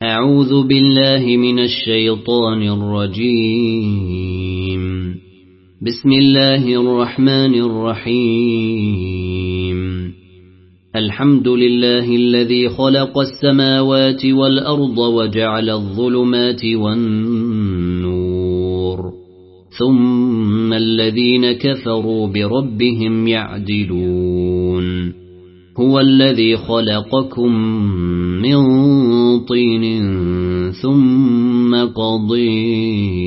أعوذ بالله من الشيطان الرجيم. بسم الله الرحمن الرحيم. الحمد لله الذي خلق السماوات والأرض وجعل الظلمات والنور ثم الذين كفروا بربهم يعدلون. هو الذي خلقكم من طين ثم قضي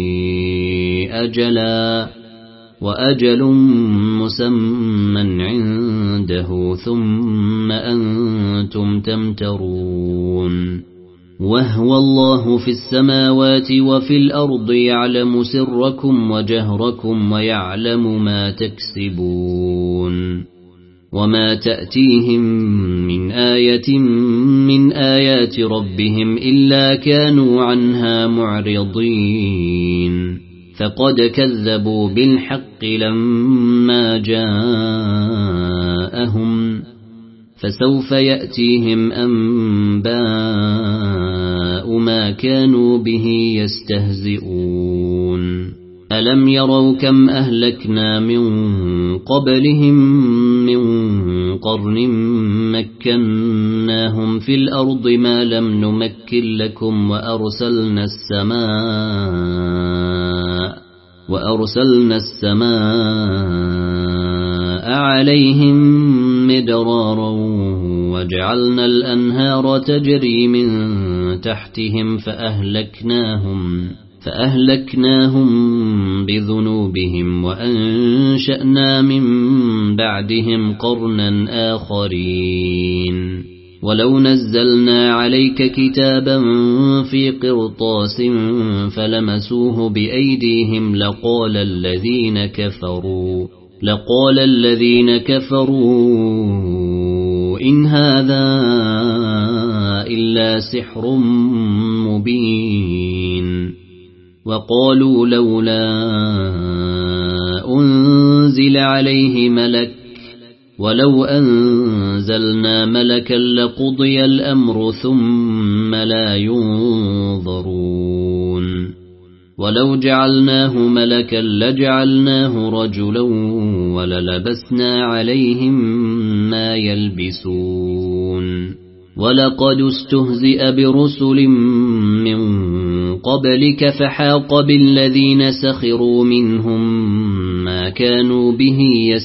أجلا وأجل مسمى عنده ثم أنتم تمترون. وهو الله في السماوات وفي الأرض يعلم سركم وجهركم ويعلم ما تكسبون. وما تأتيهم من آية من آيات ربهم إلا كانوا عنها معرضين. فقد كذبوا بالحق لما جاءهم فسوف يأتيهم أنباء ما كانوا به يستهزئون. ألم يروا كم أهلكنا من قبلهم من قرن مكناهم في الأرض ما لم نمكن لكم وأرسلنا السماء عليهم مدرارا وجعلنا الأنهار تجري من تحتهم فأهلكناهم بذنوبهم وأنشأنا من بعدهم قرنا آخرين. ولو نزلنا عليك كتابا في قرطاس فلمسوه بأيديهم لقال الذين كفروا إن هذا إلا سحر مبين. وقالوا لولا أنزل عليه ملك ولو أنزلنا ملكا لقضي الأمر ثم لا ينظرون. ولو جعلناه ملكا لجعلناه رجلا وللبسنا عليهم ما يلبسون. ولقد استهزئ برسل من قبلك فحاق بالذين سخروا منهم ما كانوا به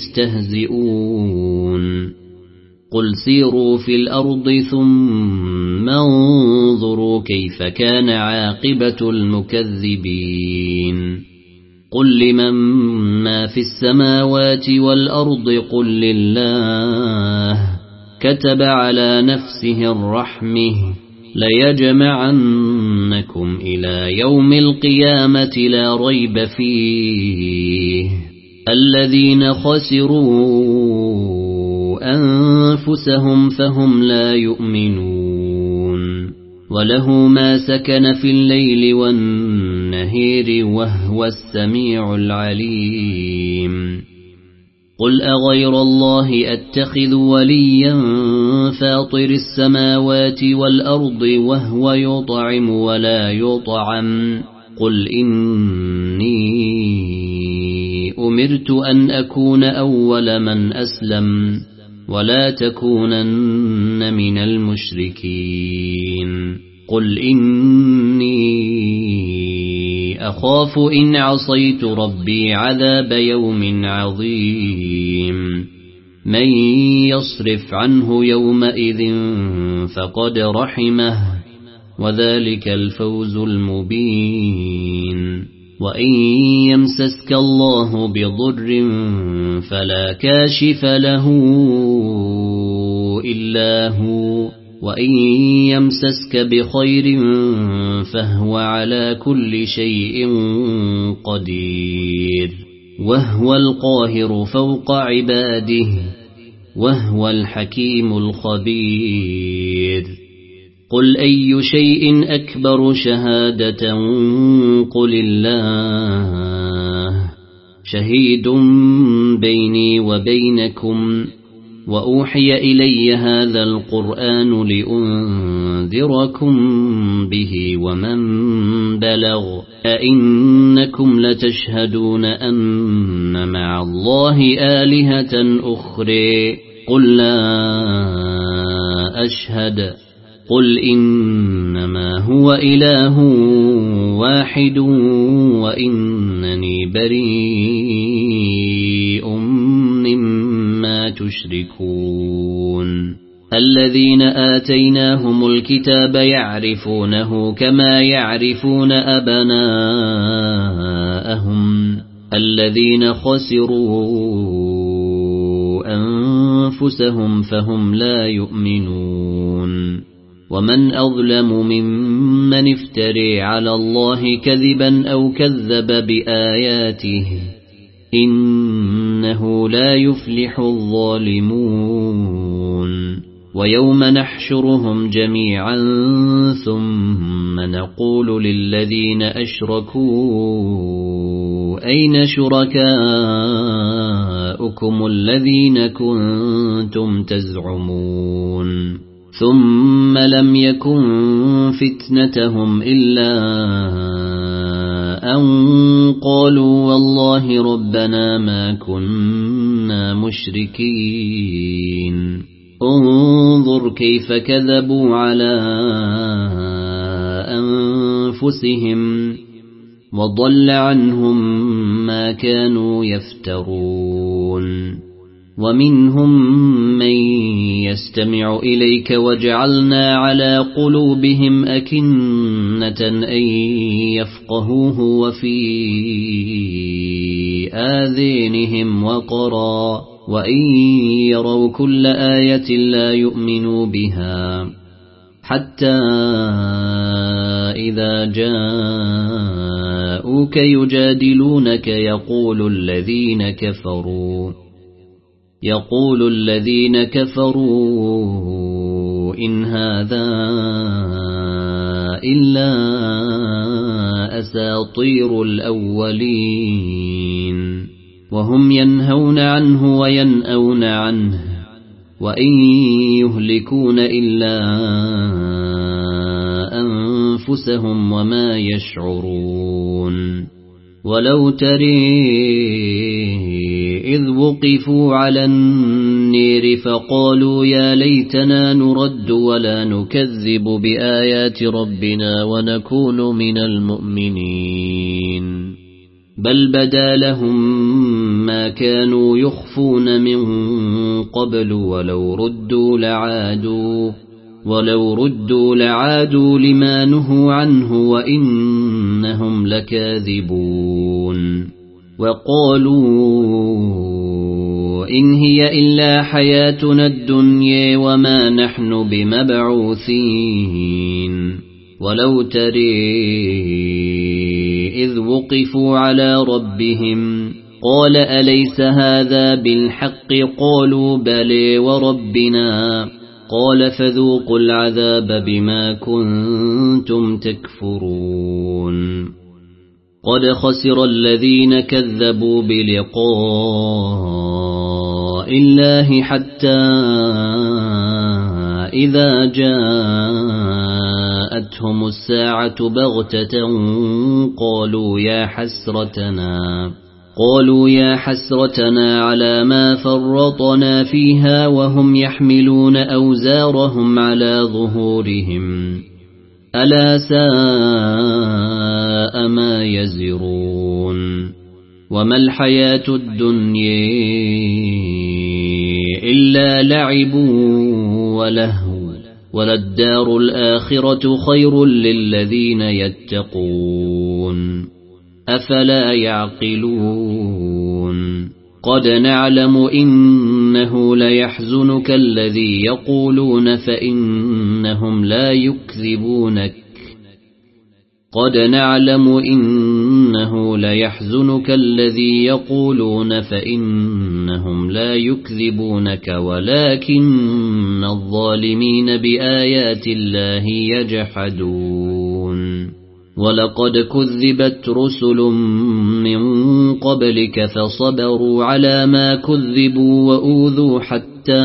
يستهزئون. قل سيروا في الأرض ثم انظروا كيف كان عاقبة المكذبين. قل لمن ما في السماوات والأرض قل لله كتب على نفسه الرحمة ليجمعنكم إلى يوم القيامة لا ريب فيه. الذين خسروا أنفسهم فهم لا يؤمنون. وله ما سكن في الليل والنهار وهو السميع العليم. قل أغير الله أتخذ وليا فاطر السماوات والأرض وهو يطعم ولا يطعم. قل إني أمرت أن أكون أول من أسلم ولا تكونن من المشركين. قل إني أخاف إن عصيت ربي عذاب يوم عظيم. من يصرف عنه يومئذ فقد رحمه وذلك الفوز المبين. وإن يمسسك الله بضر فلا كاشف له إلا هو وإن يمسسك بخير فهو على كل شيء قدير. وهو القاهر فوق عباده وهو الحكيم الخبير. قل أي شيء أكبر شهادة قل الله شهيد بيني وبينكم وأوحي إلي هذا القرآن لأنذركم به ومن بلغ أئنكم لتشهدون أن مع الله آلهة أخرى قل لا أشهد قل إنما هو إله واحد وإنني بريء مما تشركون الذين آتيناهم الكتاب يعرفونه كما يعرفون أبناءهم الذين خسروا أنفسهم فهم لا يؤمنون ومن أظلم ممن افتري على الله كذبا أو كذب بآياته إنه لا يفلح الظالمون ويوم نحشرهم جميعا ثم نقول للذين أشركوا أين شركاؤكم الذين كنتم تزعمون ثم لم يكن فتنتهم إلا أن قالوا والله ربنا ما كنا مشركين انظر كيف كذبوا على أنفسهم وضل عنهم ما كانوا يفترون ومنهم من يستمع إليك وجعلنا على قلوبهم أكنة أن يفقهوه وفي آذانهم وقرا وإن يروا كل آية لا يؤمنوا بها حتى إذا جاءوك يجادلونك يقول الذين كفروا إن هذا إلا أساطير الأولين وهم ينهون عنه وينأون عنه وإن يهلكون إلا أنفسهم وما يشعرون ولو ترى إذ وقفوا على النير فقالوا يا ليتنا نرد ولا نكذب بآيات ربنا ونكون من المؤمنين بل بدا لهم ما كانوا يخفون من قبل ولو ردوا لعادوا لما نهوا عنه وإنهم لكاذبون وقالوا إن هي إلا حياتنا الدنيا وما نحن بمبعوثين ولو ترى إذ وقفوا على ربهم قال أليس هذا بالحق قالوا بلى وربنا قال فذوقوا العذاب بما كنتم تكفرون قد خسر الذين كذبوا بلقاء الله حتى إذا جاءتهم الساعة بغتة قالوا يا حسرتنا على ما فرطنا فيها وهم يحملون أوزارهم على ظهورهم ألا ساء ما يزرون وما الحياة الدنيا إلا لعب ولهو وللدار الآخرة خير للذين يتقون أفلا يعقلون قد نعلم إنه ليحزنك الذي يقولون فإنهم لا يكذبونك ولكن الظالمين بآيات الله يجحدون ولقد كذبت رسل من قبلك فصبروا على ما كذبوا وأوذوا حتى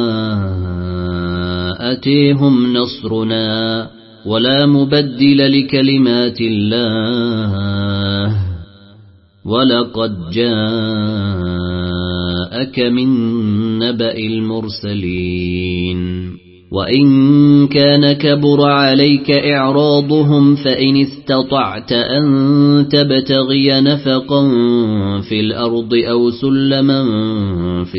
أتيهم نصرنا ولا مبدل لكلمات الله ولقد جاءك من نبأ المرسلين وإن كان كبر عليك إعراضهم فإن استطعت أن تبتغي نفقا في الأرض أو سلما في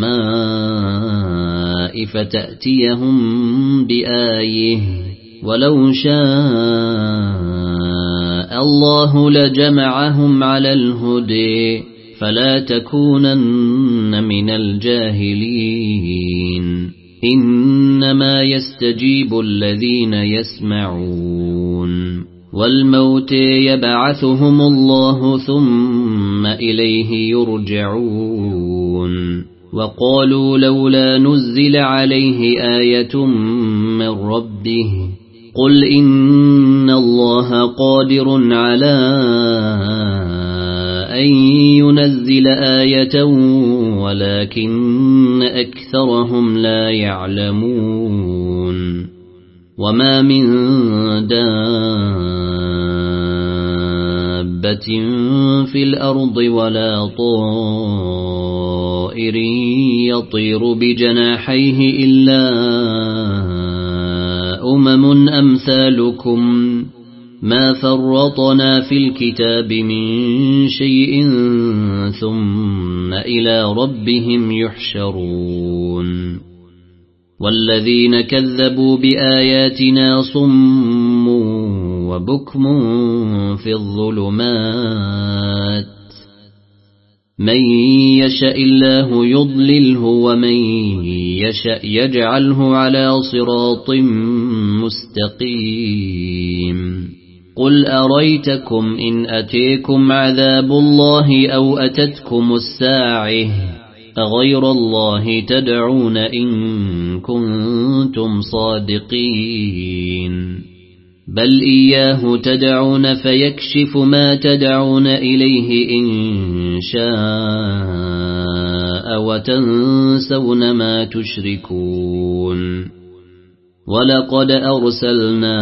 السماء فتأتيهم بآية ولو شاء الله لجمعهم على الهدى فلا تكونن من الجاهلين إنما يستجيب الذين يسمعون والموت يبعثهم الله ثم إليه يرجعون وقالوا لولا نزل عليه آية من ربه قل إن الله قادر على أن ينزل آية ولكن أكثرهم لا يعلمون وما من دابة في الأرض ولا طائر يطير بجناحيه إلا أمم أمثالكم ما فرطنا في الكتاب من شيء ثم إلى ربهم يحشرون والذين كذبوا بآياتنا صم وبكم في الظلمات من يشاء الله يضلله ومن يشاء يجعله على صراط مستقيم قل أريتكم إن أتيكم عذاب الله أو أتتكم الساعة أغير الله تدعون إن كنتم صادقين بل إياه تدعون فيكشف ما تدعون إليه إن شاء وتنسون ما تشركون ولقد أرسلنا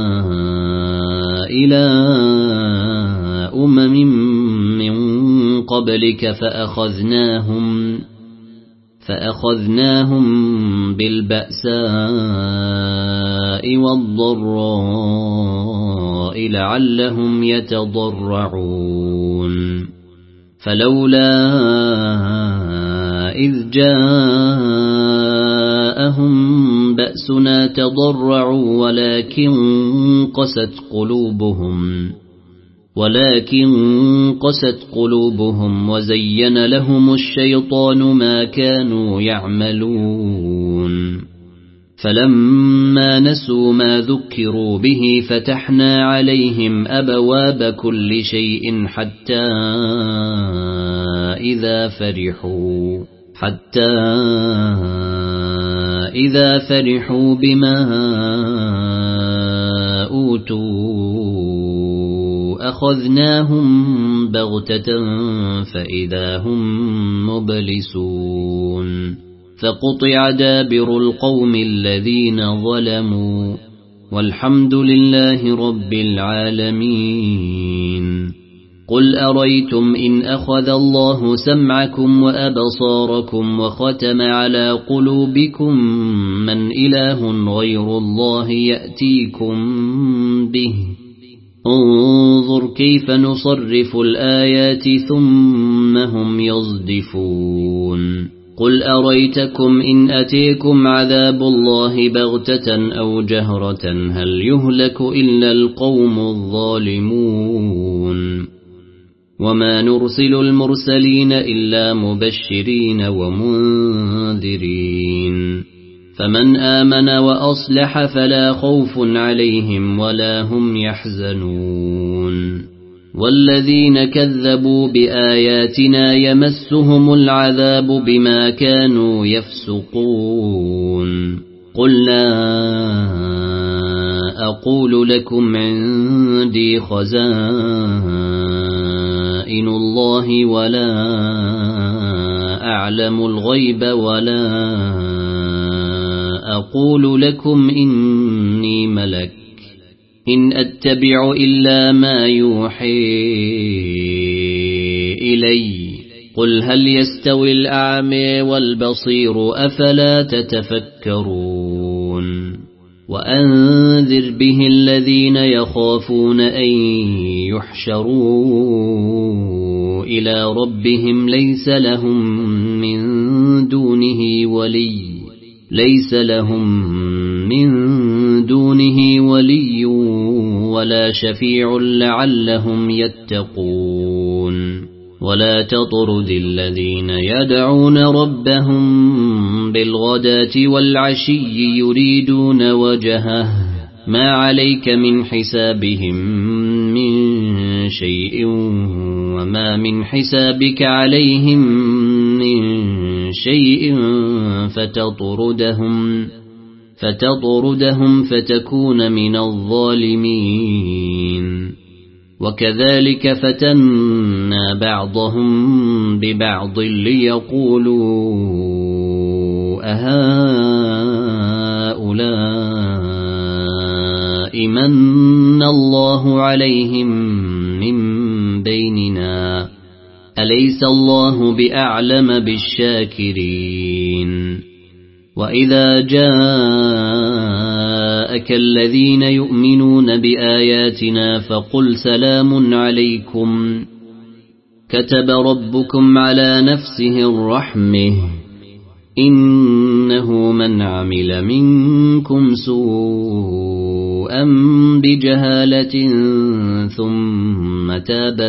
إلى أمم من قبلك فأخذناهم بالبأساء والضراء لعلهم يتضرعون فلولا إذ جاءهم بأسنا تضرعوا ولكن قست قلوبهم وزين لهم الشيطان ما كانوا يعملون فلما نسوا ما ذكروا به فتحنا عليهم أبواب كل شيء حتى إذا فرحوا بما أوتوا أخذناهم بغتة فإذا هم مبلسون فقطع دابر القوم الذين ظلموا والحمد لله رب العالمين قل أريتم إن أخذ الله سمعكم وأبصاركم وختم على قلوبكم من إله غير الله يأتيكم به انظر كيف نصرف الآيات ثم هم يصدفون قل أريتكم إن أتيكم عذاب الله بغتة أو جهرة هل يهلك إلا القوم الظالمون وما نرسل المرسلين إلا مبشرين ومنذرين فمن آمن وأصلح فلا خوف عليهم ولا هم يحزنون والذين كذبوا بآياتنا يمسهم العذاب بما كانوا يفسقون قل لا أقول لكم عندي خزائن الله ولا أعلم الغيب ولا أقول لكم إني ملك إن أتبع إلا ما يوحي إلي قل هل يستوي الأعمى والبصير أفلا تتفكرون وأنذر به الذين يخافون أن يحشروا إلى ربهم ليس لهم من دونه ولي ولا شفيع لعلهم يتقون ولا تطرد الذين يدعون ربهم بالغداة والعشي يريدون وجهه ما عليك من حسابهم من شيء وما من حسابك عليهم من شيء فتطردهم فتكون من الظالمين وكذلك فتنا بعضهم ببعض ليقولوا أهؤلاء من الله عليهم من بيننا أليس الله بأعلم بالشاكرين وإذا جاءك الذين يؤمنون بآياتنا فقل سلام عليكم كتب ربكم على نفسه الرحمة إنه من عمل منكم سوءا بجهالة ثم تاب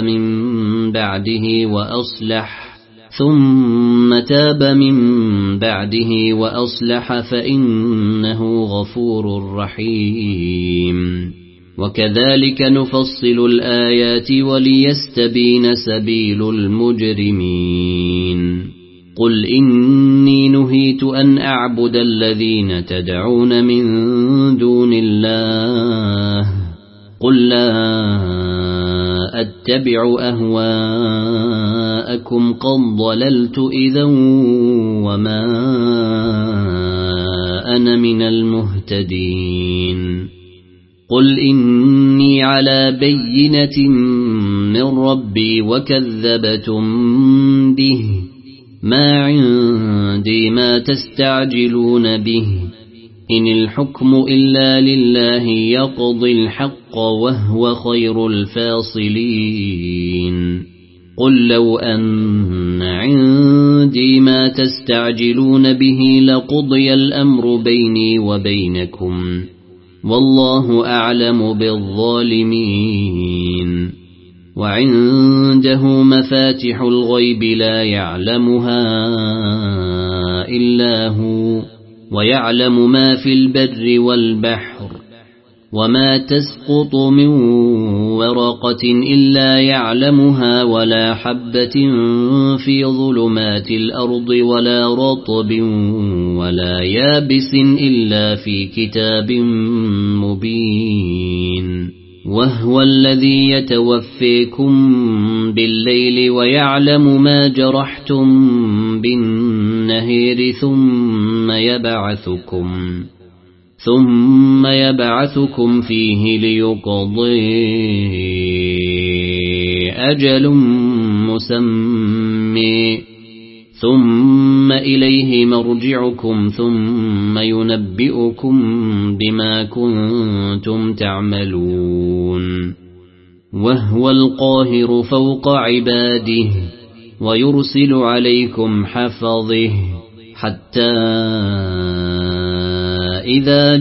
من بعده وأصلح فإنه غفور رحيم وكذلك نفصل الآيات وليستبين سبيل المجرمين قل إني نهيت أن أعبد الذين تدعون من دون الله قل لا أتبع أهواءكم قد ضللت إذا وما أنا من المهتدين قل إني على بينة من ربي وكذبتم به ما عندي ما تستعجلون به إن الحكم إلا لله يقضي الحق وهو خير الفاصلين قل لو أن عندي ما تستعجلون به لقضي الأمر بيني وبينكم والله أعلم بالظالمين وعنده مفاتح الغيب لا يعلمها إلا هو ويعلم ما في البر والبحر وما تسقط من ورقة إلا يعلمها ولا حبة في ظلمات الأرض ولا رطب ولا يابس إلا في كتاب مبين وهو الذي يتوفيكم بالليل ويعلم ما جرحتم بالنهار ثم يبعثكم فيه ليقضي أجل مسمى ثم إليه مرجعكم ثم ينبئكم بما كنتم تعملون وهو القاهر فوق عباده ويرسل عليكم حفظه حتى إذا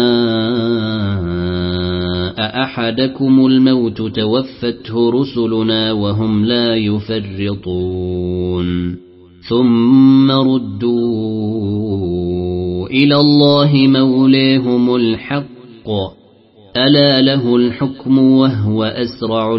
جاء أحدكم الموت توفته رسلنا وهم لا يفرطون ثم ردوا إلى الله مولاهم الحق ألا له الحكم وهو أسرع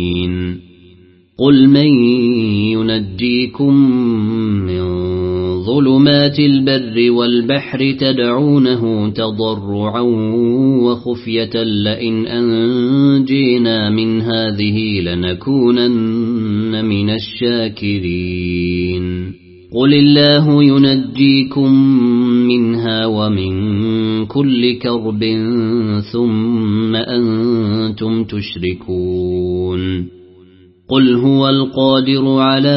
الحاسبين قل من ينجيكم من ظلمات البر والبحر تدعونه تضرعا وخفية لئن أنجينا من هذه لنكونن من الشاكرين قل الله ينجيكم منها ومن كل كرب ثم أنتم تشركون قل هو القادر على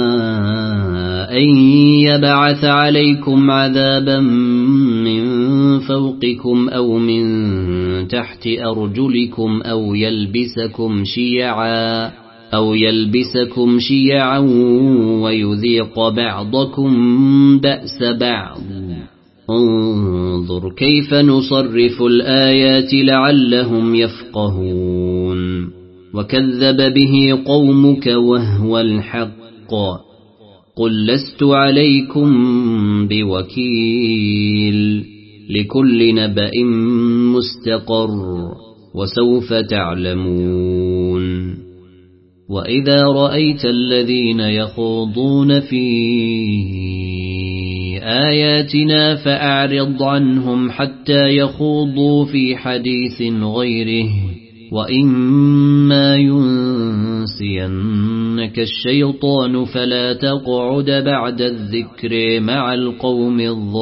أن يبعث عليكم عذابا من فوقكم أو من تحت أرجلكم أو يلبسكم شيعا ويذيق بعضكم بأس بعض انظر كيف نصرف الآيات لعلهم يفقهون وكذب به قومك وهو الحق قل لست عليكم بوكيل لكل نبأ مستقر وسوف تعلمون وإذا رأيت الذين يخوضون في آياتنا فأعرض عنهم حتى يخوضوا في حديث غيره وإما ينسينك الشيطان فلا تقعد بعد الذكر مع القوم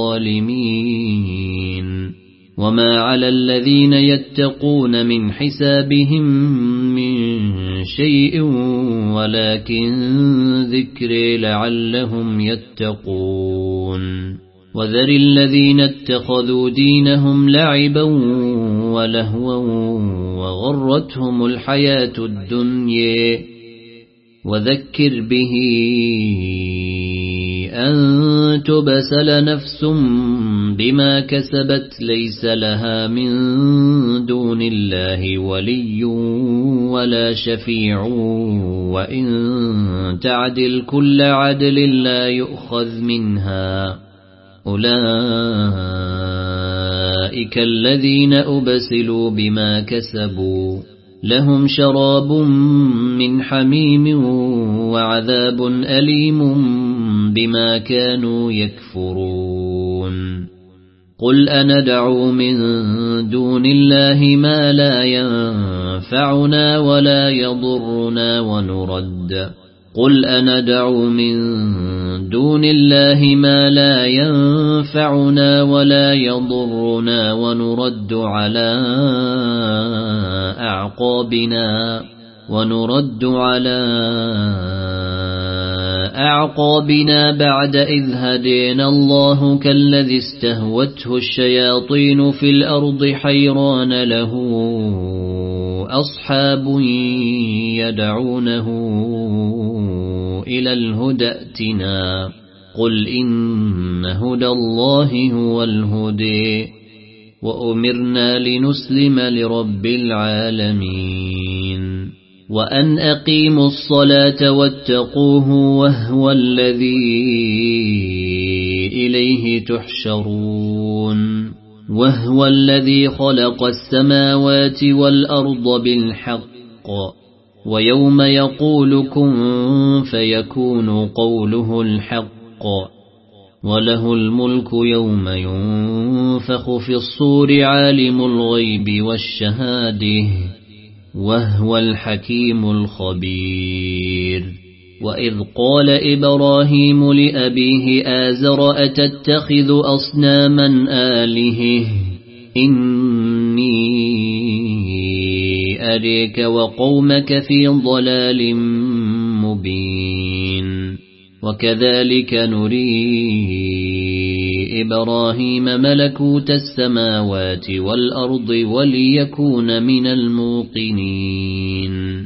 الظالمين وما على الذين يتقون من حسابهم من شيء ولكن ذكر لعلهم يتقون وذر الذين اتخذوا دينهم لعبا ولهوا وغرتهم الحياة الدنيا وذكر به أن تبسل نفس بما كسبت ليس لها من دون الله ولي ولا شفيع وإن تعدل كل عدل لا يؤخذ منها أولئك الذين أبسلوا بما كسبوا لهم شراب من حميم وعذاب أليم بما كانوا يكفرون قل أندعو من دون الله ما لا ينفعنا ولا يضرنا ونرد قل أندعو من دون الله ما لا ينفعنا ولا يضرنا ونرد على أعقابنا بعد إذ هدينا الله كالذي استهوته الشياطين في الأرض حيران له أصحاب يدعونه إلى الهدى ائتنا قل إن هدى الله هو الهدي وأمرنا لنسلم لرب العالمين وأن أقيموا الصلاة واتقوه وهو الذي إليه تحشرون وهو الذي خلق السماوات والأرض بالحق ويوم يقول كن فيكون قوله الحق وله الملك يوم ينفخ في الصور عالم الغيب والشهادة وهو الحكيم الخبير وإذ قال إبراهيم لأبيه آزر أتتخذ أصناما آلهة إني أريك وقومك في ضلال مبين وكذلك نري إبراهيم ملكوت السماوات والأرض وليكون من الموقنين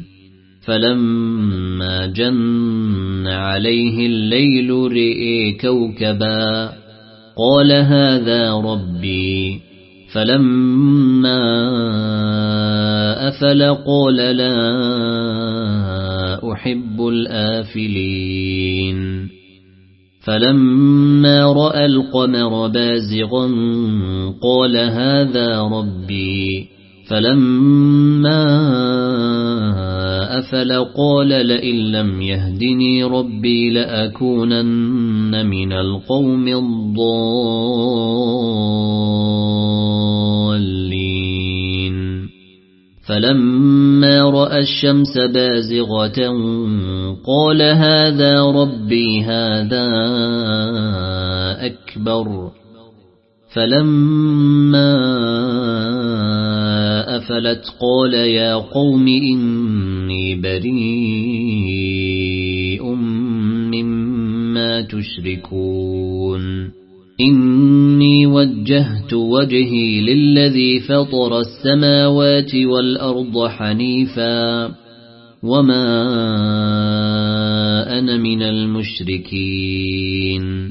فلما جن عليه الليل رئي كوكبا قال هذا ربي فلما أفل قال لا أحب الآفلين فلما رأى القمر بازغا قال هذا ربي فلما أفل قال لئن لم يهدني ربي لأكونن من القوم الضالين فلما رأى الشمس بازغة قال هذا ربي هذا أكبر فلما أفلت قال يا قوم إني بريء مما تشركون إني وجهت وجهي للذي فطر السماوات والأرض حنيفا وما أنا من المشركين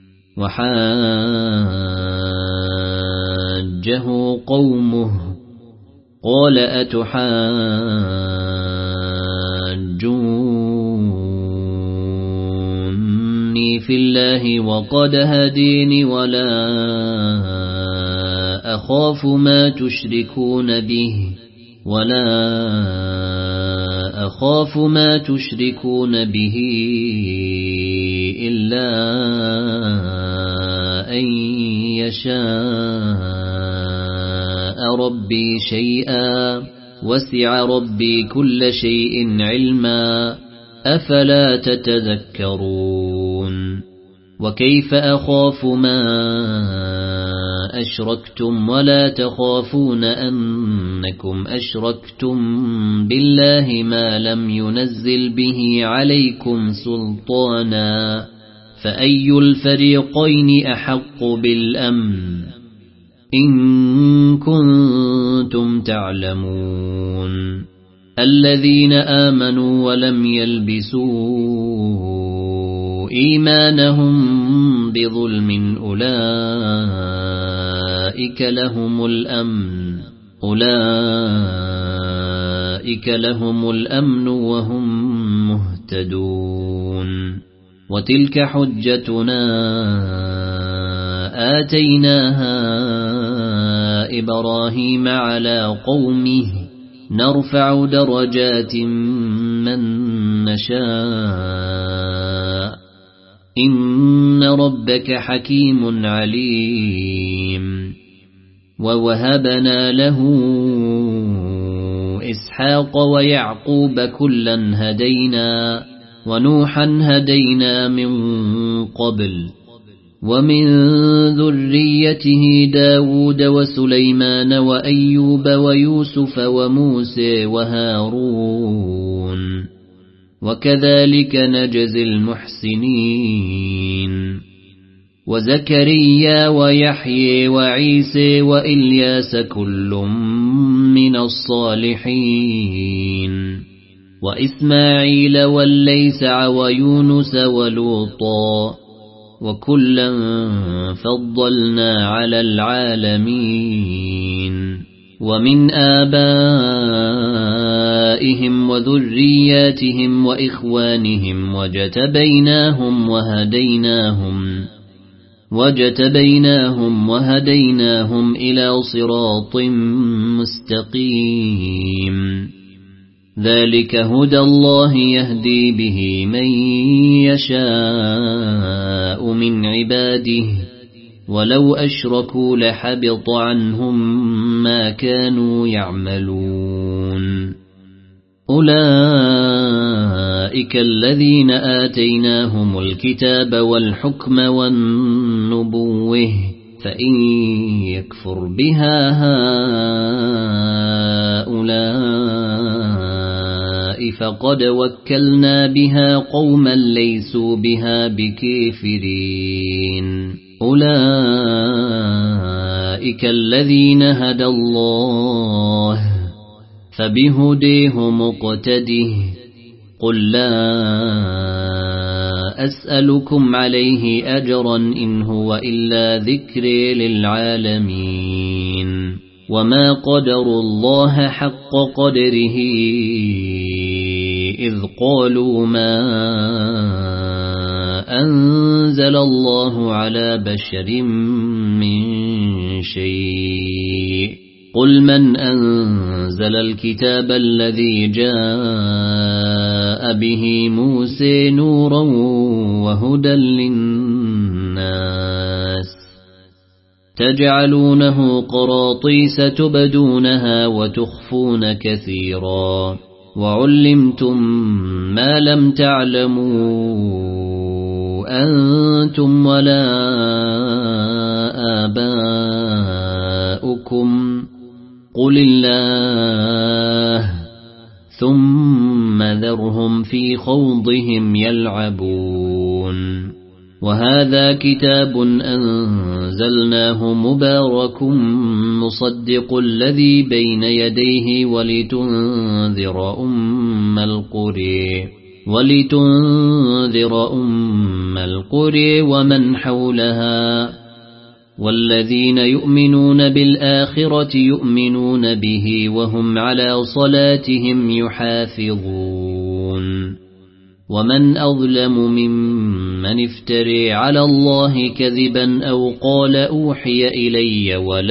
وحاجه قومه قال أتحاجوني في الله وقد هديني ولا أخاف ما تشركون به إلا أن يشاء ربي شيئا وسع ربي كل شيء علما أفلا تتذكرون وكيف أخاف ما أشركتم ولا تخافون أنكم أشركتم بالله ما لم ينزل به عليكم سلطانا فأي الفريقين أحق بالأمن إن كنتم تعلمون الذين آمنوا ولم يلبسوا إيمانهم بظلم أولئك لهم الأمن وهم مهتدون وتلك حجتنا آتيناها إبراهيم على قومه نرفع درجات من نشاء إن ربك حكيم عليم ووهبنا له إسحاق ويعقوب كلا هدينا ونوحا هدينا من قبل ومن ذريته داود وسليمان وأيوب ويوسف وموسى وهارون وكذلك نجزي المحسنين وزكريا ويحيى وعيسى وإلياس كل من الصالحين وإسماعيل واليسع ويونس ولوطا وكلا فضلنا على العالمين ومن آبائهم وذرياتهم وإخوانهم وجتبيناهم وهديناهم إلى صراط مستقيم ذلك هدى الله يهدي به من يشاء من عباده ولو أشركوا لحبط عنهم ما كانوا يعملون أولئك الذين آتيناهم الكتاب والحكم والنبوة فإن يكفر بها هؤلاء فقد وكلنا بها قوما ليسوا بها بكافرين أولئك الذين هدى الله فبهديه مقتده قل لا أسألكم عليه أجرا إن هو إلا ذكر للعالمين وما قدروا الله حق قدره إذ قالوا ما أنزل الله على بشر من شيء قل من أنزل الكتاب الذي جاء به موسى نورا وهدى للناس تجعلونه قراطيس تبدونها وتخفون كثيرا وعلمتم ما لم تعلموا أنتم ولا آباؤكم قل الله ثم ذرهم في خوضهم يلعبون وهذا كتاب أنزلناه مبارك مصدق الذي بين يديه ولتنذر أم القرى ومن حولها والذين يؤمنون بالآخرة يؤمنون به وهم على صلاتهم يحافظون ومن أظلم ممن افتري على الله كذبا أو قال أوحي إلي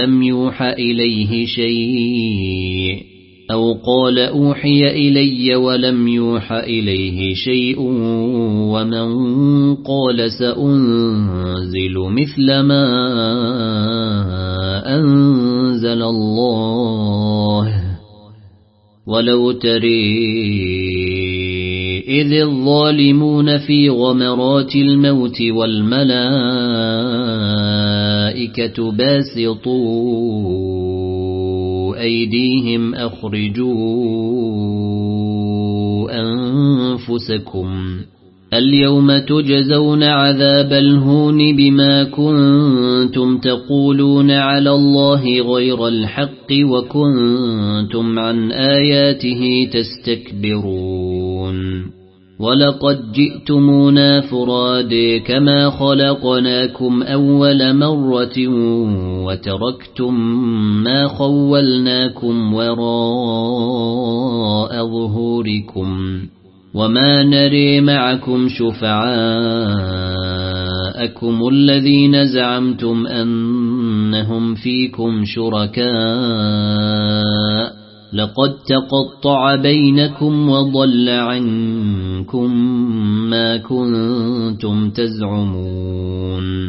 ولم يوحى إليه شيء ومن قال سأنزل مثل ما أنزل الله ولو ترى إذ الظالمون في غمرات الموت والملائكة باسطوا أيديهم أخرجوا أنفسكم اليوم تجزون عذاب الهون بما كنتم تقولون على الله غير الحق وكنتم عن آياته تستكبرون ولقد جئتمونا فرادى كما خلقناكم أول مرة وتركتم ما خولناكم وراء ظهوركم وما نري معكم شفعاءكم الذين زعمتم أنهم فيكم شركاء لقد تقطع بينكم وضل عنكم ما كنتم تزعمون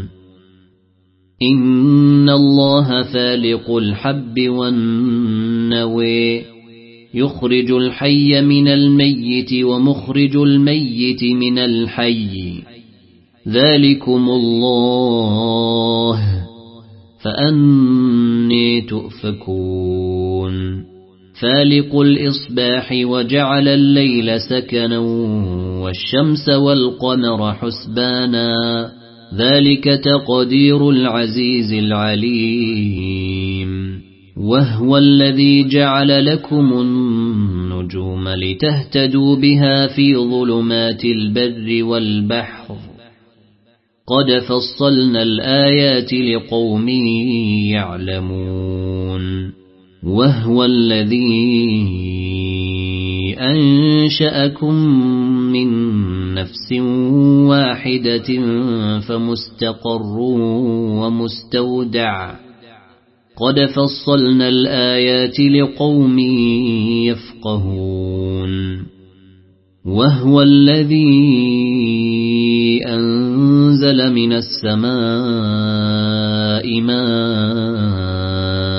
إن الله فالق الحب والنوى يخرج الحي من الميت ومخرج الميت من الحي ذلكم الله فأني تؤفكون فالق الإصباح وجعل الليل سكنا والشمس والقمر حسبانا ذلك تقدير العزيز العليم وهو الذي جعل لكم النجوم لتهتدوا بها في ظلمات البر والبحر قد فصلنا الآيات لقوم يعلمون وهو الذي أنشأكم من نفس واحدة فمستقر ومستودع قد فصلنا الآيات لقوم يفقهون وهو الذي أنزل من السماء ماء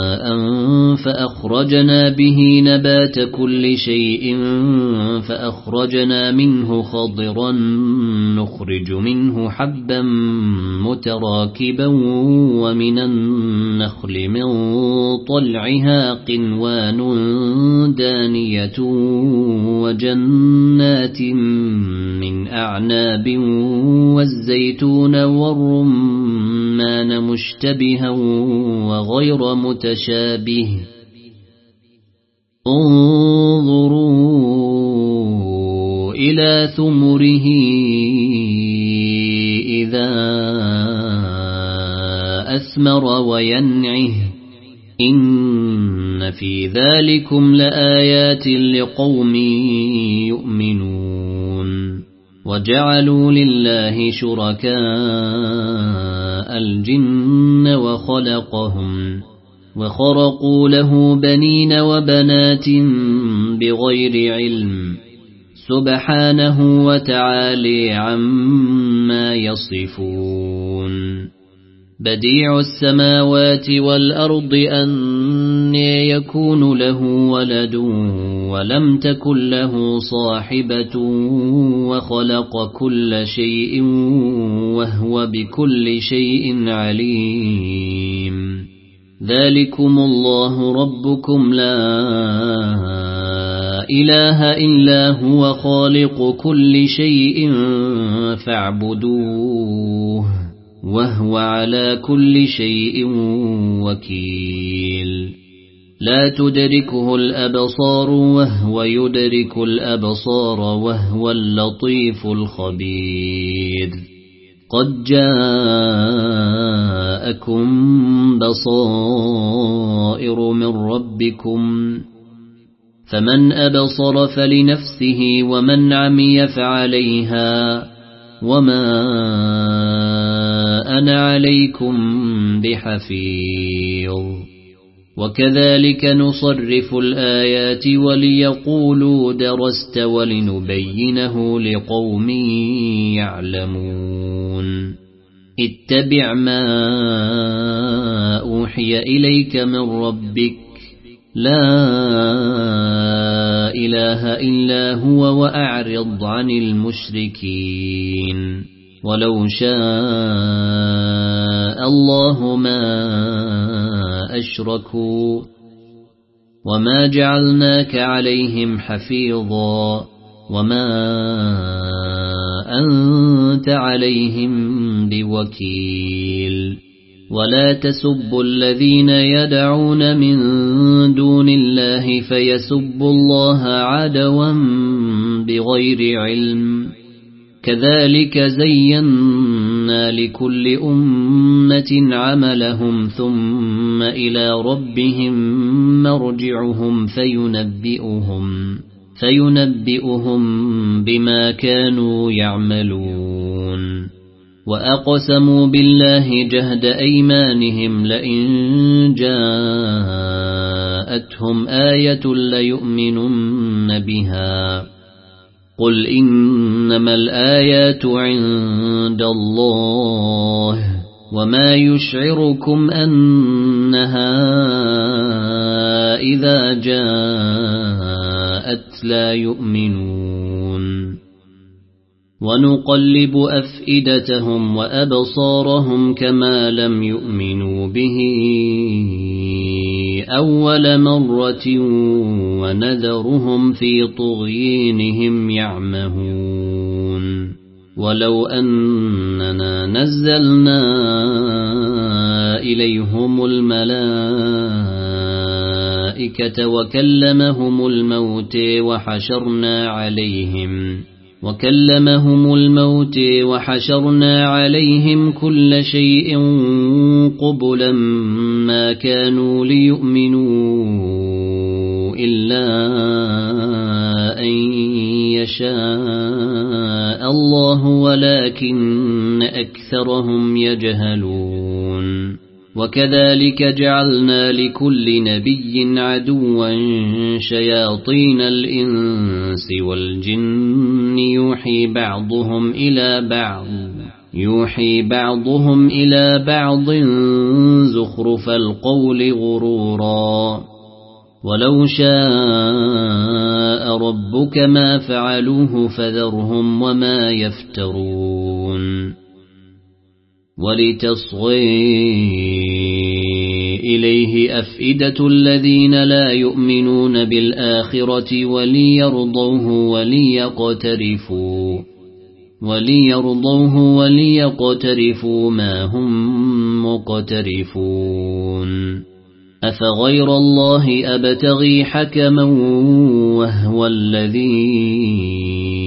فأخرجنا به نبات كل شيء فأخرجنا منه خضرا نخرج منه حبا متراكبا ومن النخل من طلعها قنوان دانية وجنات من أعناب والزيتون والرمان مشتبها وغير متشابه انظروا إلى ثمره إذا أثمر وينعه إن في ذلكم لآيات لقوم يؤمنون وجعلوا لله شركاء الجن وخرقوا له بنين وبنات بغير علم سبحانه وتعالى عما يصفون بديع السماوات والأرض أنى يكون له ولد ولم تكن له صاحبة وخلق كل شيء وهو بكل شيء عليم ذلكم الله ربكم لا إله إلا هو خالق كل شيء فاعبدوه وهو على كل شيء وكيل لا تدركه الأبصار وهو يدرك الأبصار وهو اللطيف الخبير قد جاءكم بصائر من ربكم فمن أبصر فلنفسه ومن عمي فعليها وما أنا عليكم بحفيظ وكذلك نصرف الآيات وليقولوا درست ولنبينه لقوم يعلمون اتبع ما أوحي إليك من ربك لا إله إلا هو وأعرض عن المشركين ولو شاء الله ما أشركوا وما جعلناك عليهم حفيظا وما أنت عليهم بوكيل ولا تسبوا الذين يدعون من دون الله فيسبوا الله عدوا بغير علم كذلك زينا لكل أمة عملهم ثم إلى ربهم مرجعهم فينبئهم بما كانوا يعملون وأقسموا بالله جهد أيمانهم لئن جاءتهم آية ليؤمنن بها قل إنما الآيات عند الله وما يشعركم أنها إذا جاءت لا يؤمنون ونقلب أفئدتهم وأبصارهم كما لم يؤمنوا به أول مرة ونذرهم في طغيانهم يعمهون ولو أننا نزلنا إليهم الملائكة وكلمهم الموت وحشرنا عليهم كل شيء قبلا ما كانوا ليؤمنوا إلا أن يشاء الله ولكن أكثرهم يجهلون وكذلك جعلنا لكل نبي عدوا شياطين الإنس والجن يوحي بعضهم إلى بعض زخرف القول غرورا ولو شاء ربك ما فعلوه فذرهم وما يفترون ولتصغي إليه أفئدة الذين لا يؤمنون بالآخرة وليرضوه وليقترفوا ما هم مقترفون أفغير الله أبتغي حكما وهو الذي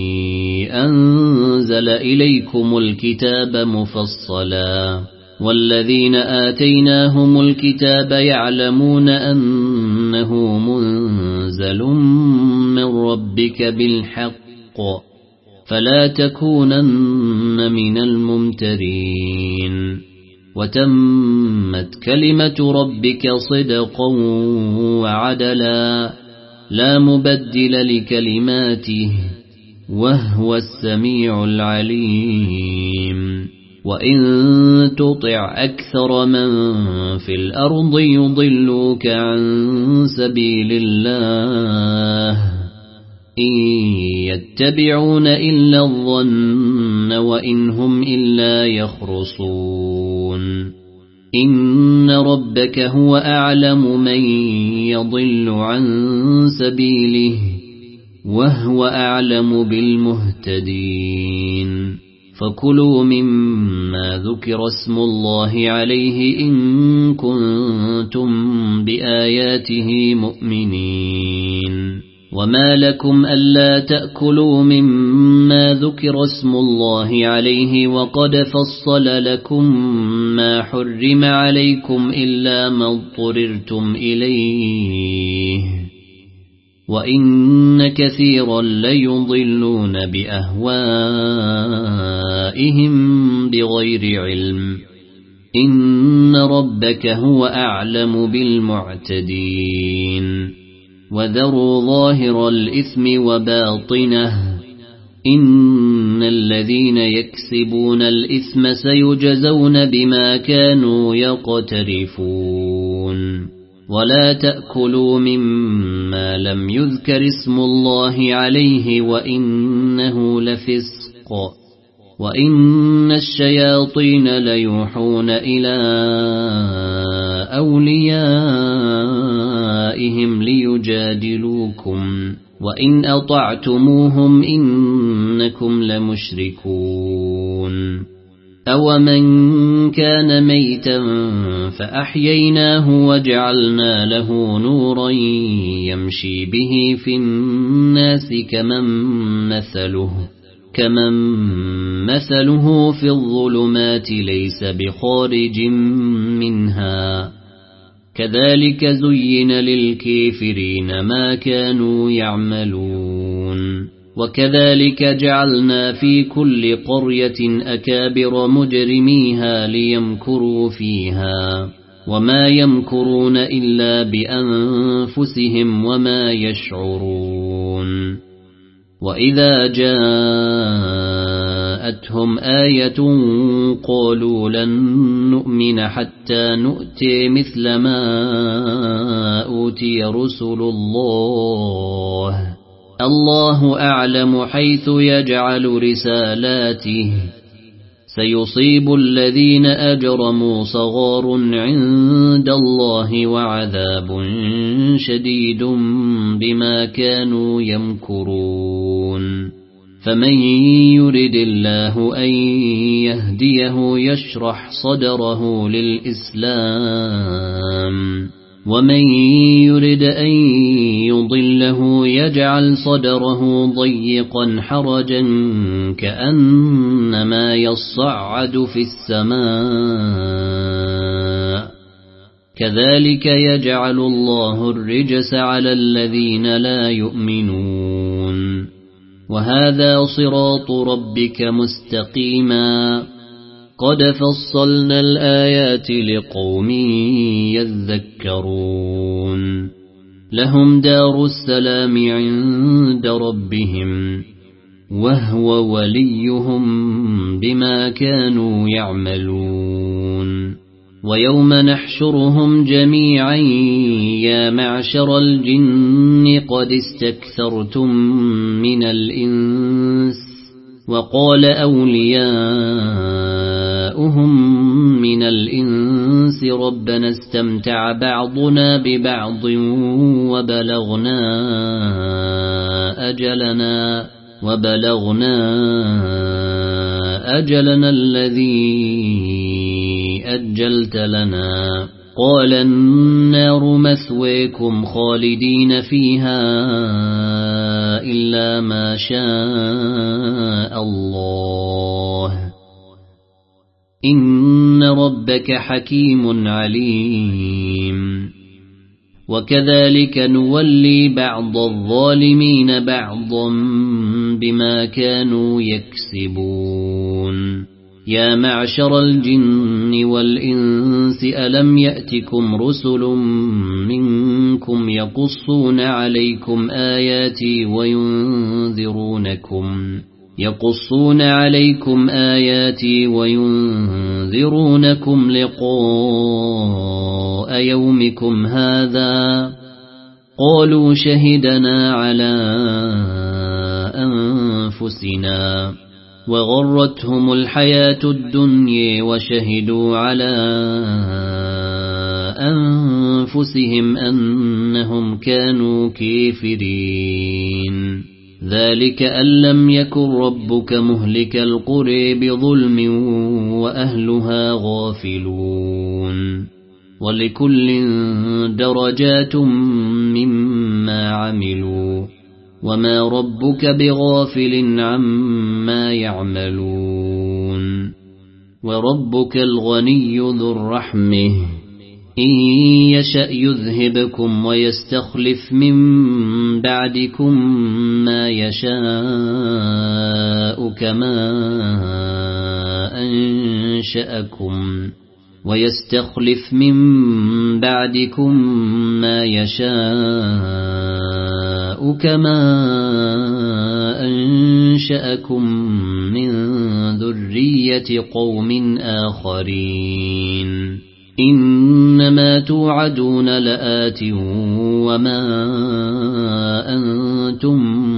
أنزل إليكم الكتاب مفصلا والذين آتيناهم الكتاب يعلمون أنه منزل من ربك بالحق فلا تكونن من الممترين وتمت كلمة ربك صدقا وعدلا لا مبدل لكلماته وهو السميع العليم وإن تطع أكثر من في الأرض يضلوك عن سبيل الله إن يتبعون إلا الظن وإن هم إلا يخرصون إن ربك هو أعلم من يضل عن سبيله وهو أعلم بالمهتدين فكلوا مما ذكر اسم الله عليه إن كنتم بآياته مؤمنين وما لكم ألا تأكلوا مما ذكر اسم الله عليه وقد فصل لكم ما حرم عليكم إلا ما اضطررتم إليه وإن كثيرا ليضلون بأهوائهم بغير علم إن ربك هو أعلم بالمعتدين وذروا ظاهر الإثم وباطنه إن الذين يكسبون الإثم سيجزون بما كانوا يقترفون ولا تأكلوا مما لم يذكر اسم الله عليه وإنه لفسق وإن الشياطين ليوحون إلى أوليائهم ليجادلوكم وإن أطعتموهم إنكم لمشركون أومن كان ميتا فأحييناه وجعلنا له نورا يمشي به في الناس كمن مثله في الظلمات ليس بخارج منها كذلك زين للكافرين ما كانوا يعملون وكذلك جعلنا في كل قرية أكابر مجرميها ليمكروا فيها وما يمكرون إلا بأنفسهم وما يشعرون وإذا جاءتهم آية قالوا لن نؤمن حتى نؤتي مثل ما أوتي رسل الله أعلم حيث يجعل رسالاته سيصيب الذين أجرموا صغار عند الله وعذاب شديد بما كانوا يمكرون فمن يرد الله أن يهديه يشرح صدره للإسلام ومن يرد أن يضله يجعل صدره ضيقا حرجا كأنما يصعد في السماء كذلك يجعل الله الرجس على الذين لا يؤمنون وهذا صراط ربك مستقيما قد فصلنا الآيات لقوم يذكرون لهم دار السلام عند ربهم وهو وليهم بما كانوا يعملون ويوم نحشرهم جميعا يا معشر الجن قد استكثرتم من الإنس وقال أولياؤهم من الإنس ربنا استمتع بعضنا ببعض وبلغنا أجلنا الذي أجلت لنا قال النار مثويكم خالدين فيها إلا ما شاء الله إن ربك حكيم عليم وكذلك نولي بعض الظالمين بعضا بما كانوا يكسبون يا معشر الجن والإنس ألم يأتكم رسل منكم يقصون عليكم آياتي وينذرونكم لقاء يومكم هذا قالوا شهدنا على أنفسنا وغرتهم الحياة الدنيا وشهدوا على أنفسهم أنهم كانوا كافرين ذلك أن لم يكن ربك مهلك القرى بظلم وأهلها غافلون ولكل درجات مما عملوا وما ربك بغافل عما يعملون وربك الغني ذو الرحمة إن يشأ يذهبكم ويستخلف من بعدكم ما يشاء كما أنشأكم من ذرية قوم آخرين إنما توعدون لآت وما أنتم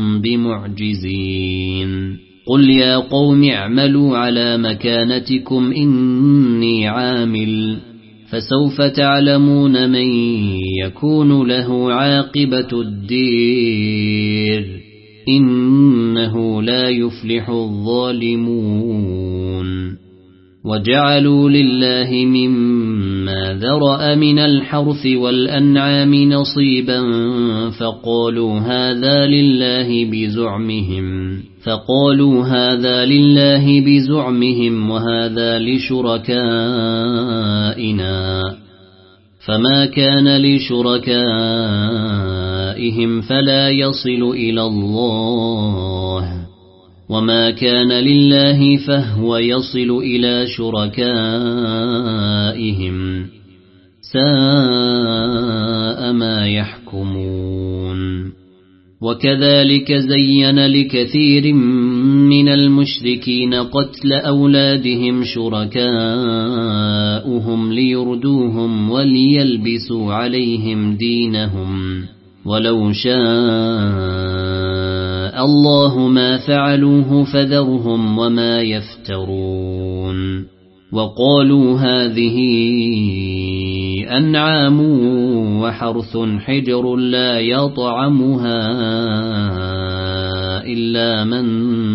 بمعجزين قل يا قوم اعملوا على مكانتكم إني عامل فسوف تعلمون من يكون له عاقبة الدير إنه لا يفلح الظالمون وجعلوا لله مما ذرأ من الحرث والأنعام نصيبا فقالوا هذا لله بزعمهم وهذا لشركائنا فما كان لشركائهم فلا يصل إلى الله وما كان لله فهو يصل إلى شركائهم ساء ما يحكمون وكذلك زين لكثير من المشركين قتل أولادهم شركاؤهم ليردوهم وليلبسوا عليهم دينهم ولو شاء الله ما فعلوه فذرهم وما يفترون وقالوا هذه أنعام وحرث حجر لا يطعمها إلا من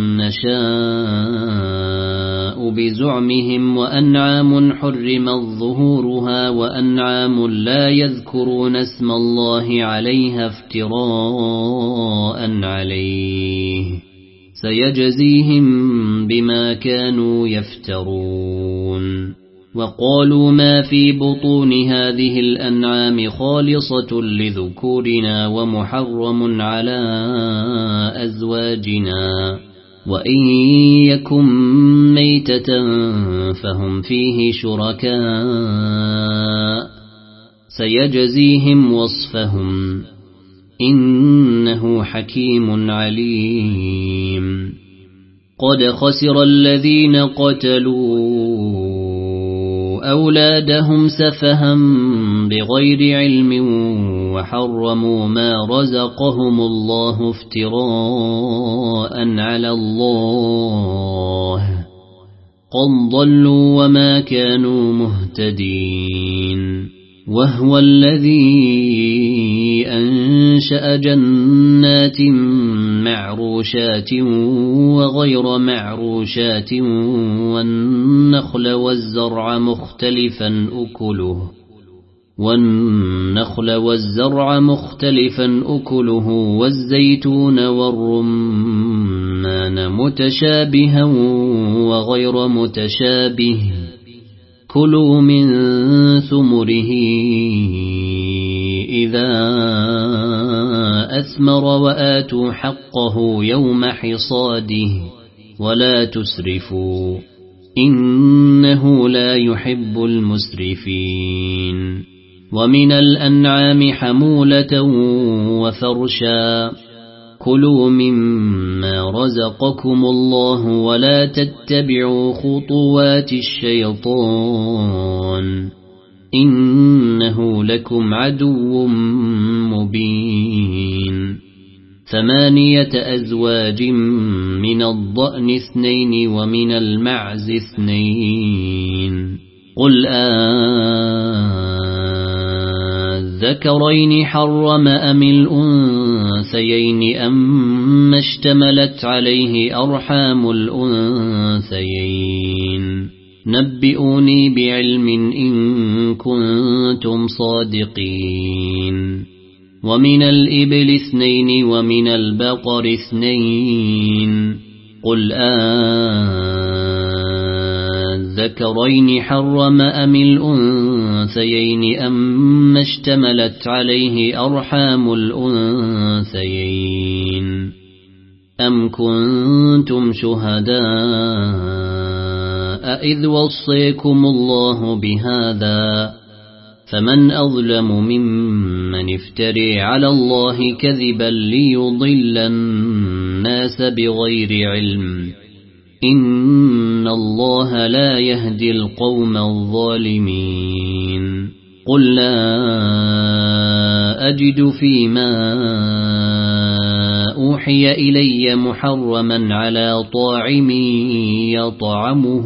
نشاء بزعمهم وأنعام حرمت ظهورها وأنعام لا يذكرون اسم الله عليها افتراء عليه سيجزيهم بما كانوا يفترون وقالوا ما في بطون هذه الأنعام خالصة لذكورنا ومحرم على أزواجنا وإن يكن ميتة فهم فيه شركاء سيجزيهم وصفهم إنه حكيم عليم قد خسر الذين قتلوا أولادهم سفها بغير علم وحرموا ما رزقهم الله افتراء على الله قد ضلوا وما كانوا مهتدين وهو الذي أنشأ جنات معروشات وغير معروشات والنخل والزرع مختلفا أكله والزيتون والرمان متشابها وغير متشابه كلوا من ثمره إذا أثمر وآتوا حقه يوم حصاده ولا تسرفوا إنه لا يحب المسرفين ومن الأنعام حمولة وفرشا كلوا مما رزقكم الله ولا تتبعوا خطوات الشيطان إنه لكم عدو مبين 8 أزواج من الضأن 2 ومن المعز 2 قل الذكرين حرم أم الأنثيين أما اشتملت عليه أرحام الأنثيين نبئوني بعلم إن كنتم صادقين ومن الإبل 2 ومن البقر 2 قل الذكرين حرم أم الأنثيين أما اشتملت عليه أرحام الأنثيين أم كنتم شهداء إذ وصيكم الله بهذا فمن أظلم ممن افتري على الله كذبا ليضل الناس بغير علم إن الله لا يهدي القوم الظالمين قل لا أجد فيما أوحي إلي محرما على طاعم يطعمه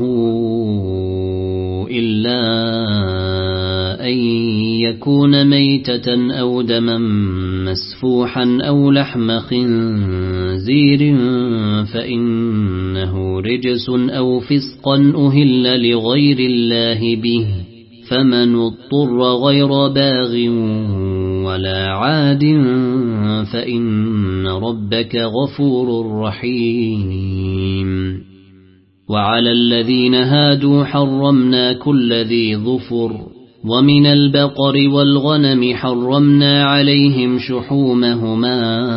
إلا أن يكون ميتة أو دما مسفوحا أو لحم خنزير فإنه رجس أو فسقا أهل لغير الله به فمن اضطر غير باغ ولا عاد فإن ربك غفور رحيم وعلى الذين هادوا حرمنا كل ذي ظفر ومن البقر والغنم حرمنا عليهم شحومهما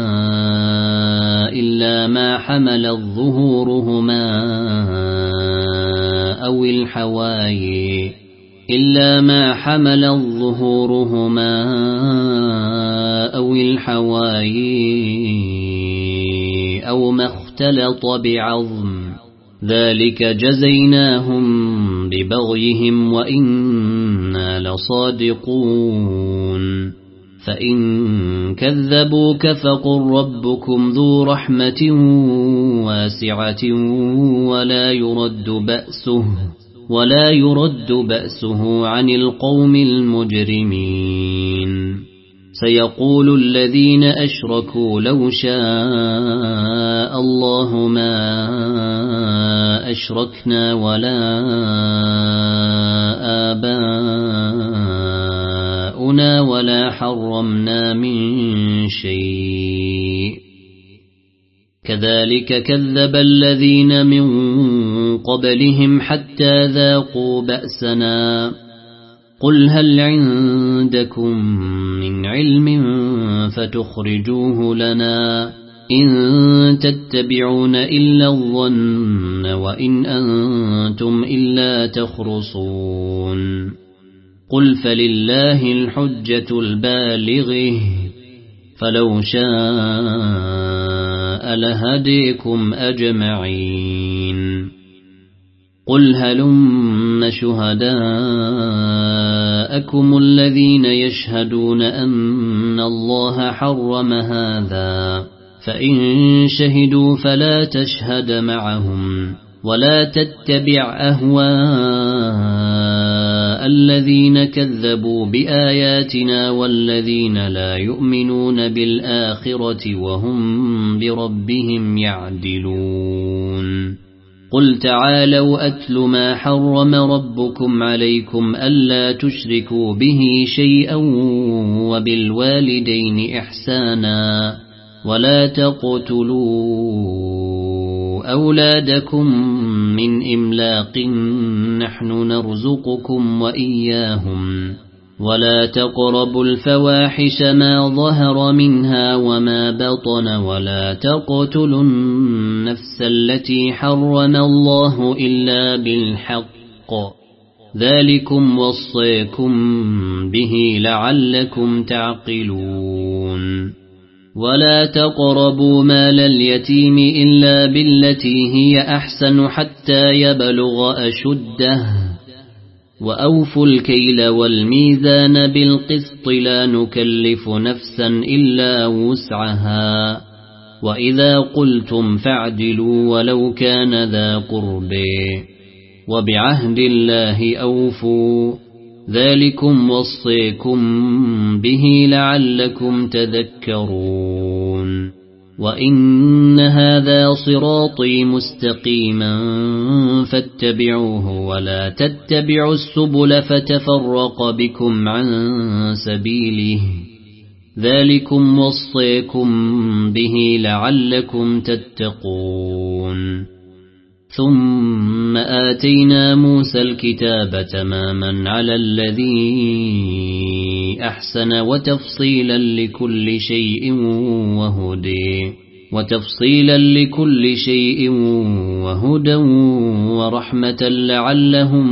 إلا ما حملت ظهورهما أو الحواي أو ما اختلط بعظم ذلك جزيناهم ببغيهم وإنا لصادقون فإن كذبوك فقل ربكم ذو رحمة واسعة ولا يرد بأسه عن القوم المجرمين سيقول الذين أشركوا لو شاء الله ما أشركنا ولا آباؤنا ولا حرمنا من شيء كذلك كذب الذين من قبلهم حتى ذاقوا بأسنا قل هل عندكم من علم فتخرجوه لنا إن تتبعون إلا الظن وإن أنتم إلا تخرصون قل فلله الحجة البالغة فلو شاء لهديكم أجمعين قل هلم شهداءكم الذين يشهدون أن الله حرم هذا فإن شهدوا فلا تشهد معهم ولا تتبع أهواء الذين كذبوا بآياتنا والذين لا يؤمنون بالآخرة وهم بربهم يعدلون قل تعالوا أتل ما حرم ربكم عليكم ألا تشركوا به شيئا وبالوالدين إحسانا ولا تقتلوا أولادكم من إملاق نحن نرزقكم وإياهم ولا تقربوا الفواحش ما ظهر منها وما بطن ولا تقتلوا النفس التي حرم الله إلا بالحق ذلكم وصيكم به لعلكم تعقلون ولا تقربوا مال اليتيم إلا بالتي هي أحسن حتى يبلغ أشده وأوفوا الكيل والميزان بالقسط لا نكلف نفسا إلا وسعها وإذا قلتم فاعدلوا ولو كان ذا قرب وبعهد الله أوفوا ذلكم وصيكم به لعلكم تذكرون وإن هذا صراطي مستقيما فاتبعوه ولا تتبعوا السبل فتفرق بكم عن سبيله ذلكم وصيكم به لعلكم تتقون ثم آتينا موسى الكتاب تماما على الذي أحسن وتفصيلا لكل شيء وهدى ورحمة لعلهم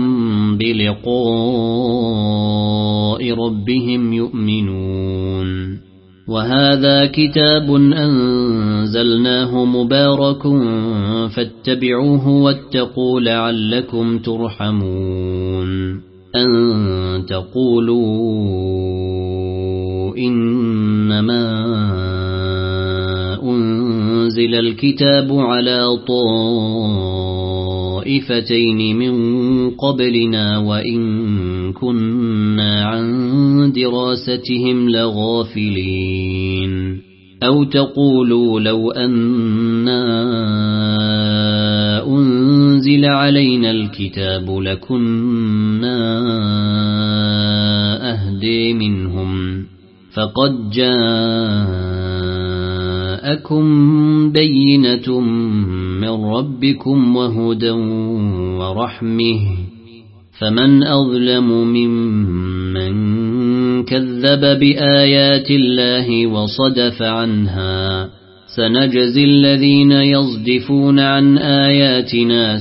بلقاء ربهم يؤمنون وهذا كتاب أنزلناه مبارك فاتبعوه واتقوا لعلكم ترحمون أن تقولوا إنما أنزل الكتاب على طائفتين من قبلنا وإن كنا عن دراستهم لغافلين أو تقولوا لو أنا أنزل علينا الكتاب لكنا أهدي منهم فقد جاءكم بينة من ربكم وهدى ورحمة فمن أظلم ممن كذب بآيات الله وصدف عنها سنجزي الذين يصدفون عن آياتنا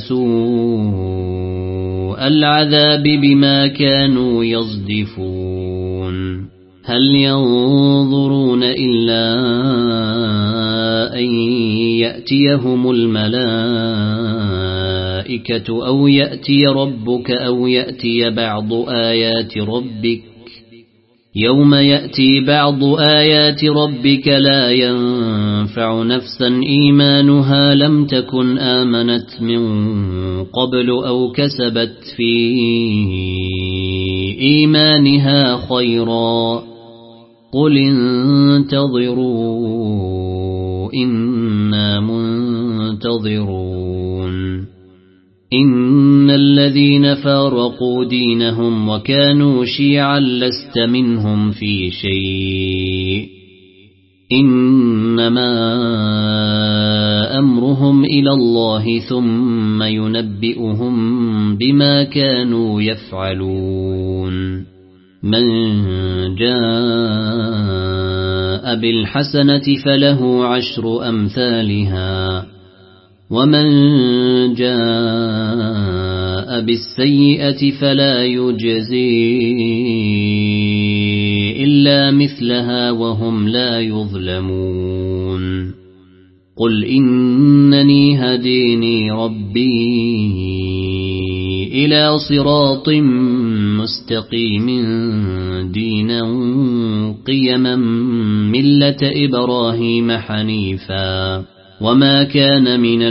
سوء العذاب بما كانوا يصدفون هل ينظرون إلا أن يأتيهم الملائكة أو يأتي ربك أو يأتي بعض آيات ربك يوم يأتي بعض آيات ربك لا ينفع نفسا إيمانها لم تكن آمنت من قبل أو كسبت في إيمانها خيرا قل انتظروا إنا منتظرون إن الذين فارقوا دينهم وكانوا شيعا لست منهم في شيء إنما أمرهم إلى الله ثم ينبئهم بما كانوا يفعلون من جاء بالحسنة فله 10 أمثالها ومن جاء بالسيئة فلا يجزي إلا مثلها وهم لا يظلمون قل إنني هديني ربي إلى صراط مستقيم دينا قيما ملة إبراهيم حنيفا وما كان من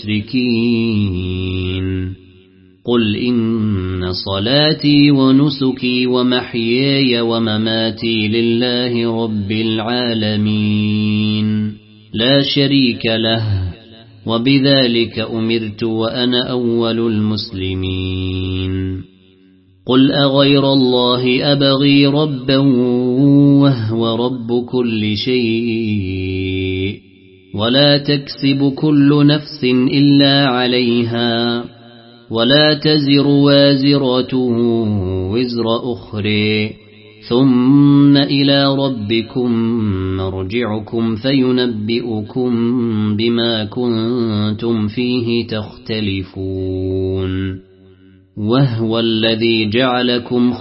المشركين قل إن صلاتي ونسكي ومحياي ومماتي لله رب العالمين لا شريك له وبذلك أمرت وأنا أول المسلمين قل أغير الله أبغي ربا وهو رب كل شيء ولا تكسب كل نفس إلا عليها ولا تزر وازرة وزر أخرى ثم إلى ربكم مرجعكم فينبئكم بما كنتم فيه تختلفون وهو الذي جعلكم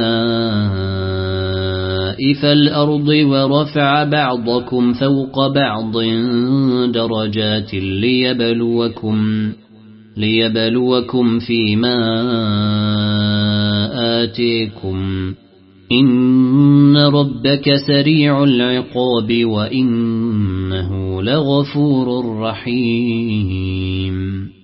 خلائف الأرض ورفع بعضكم فوق بعض درجات ليبلوكم فيما آتيكم إن ربك سريع العقاب وإنه لغفور رحيم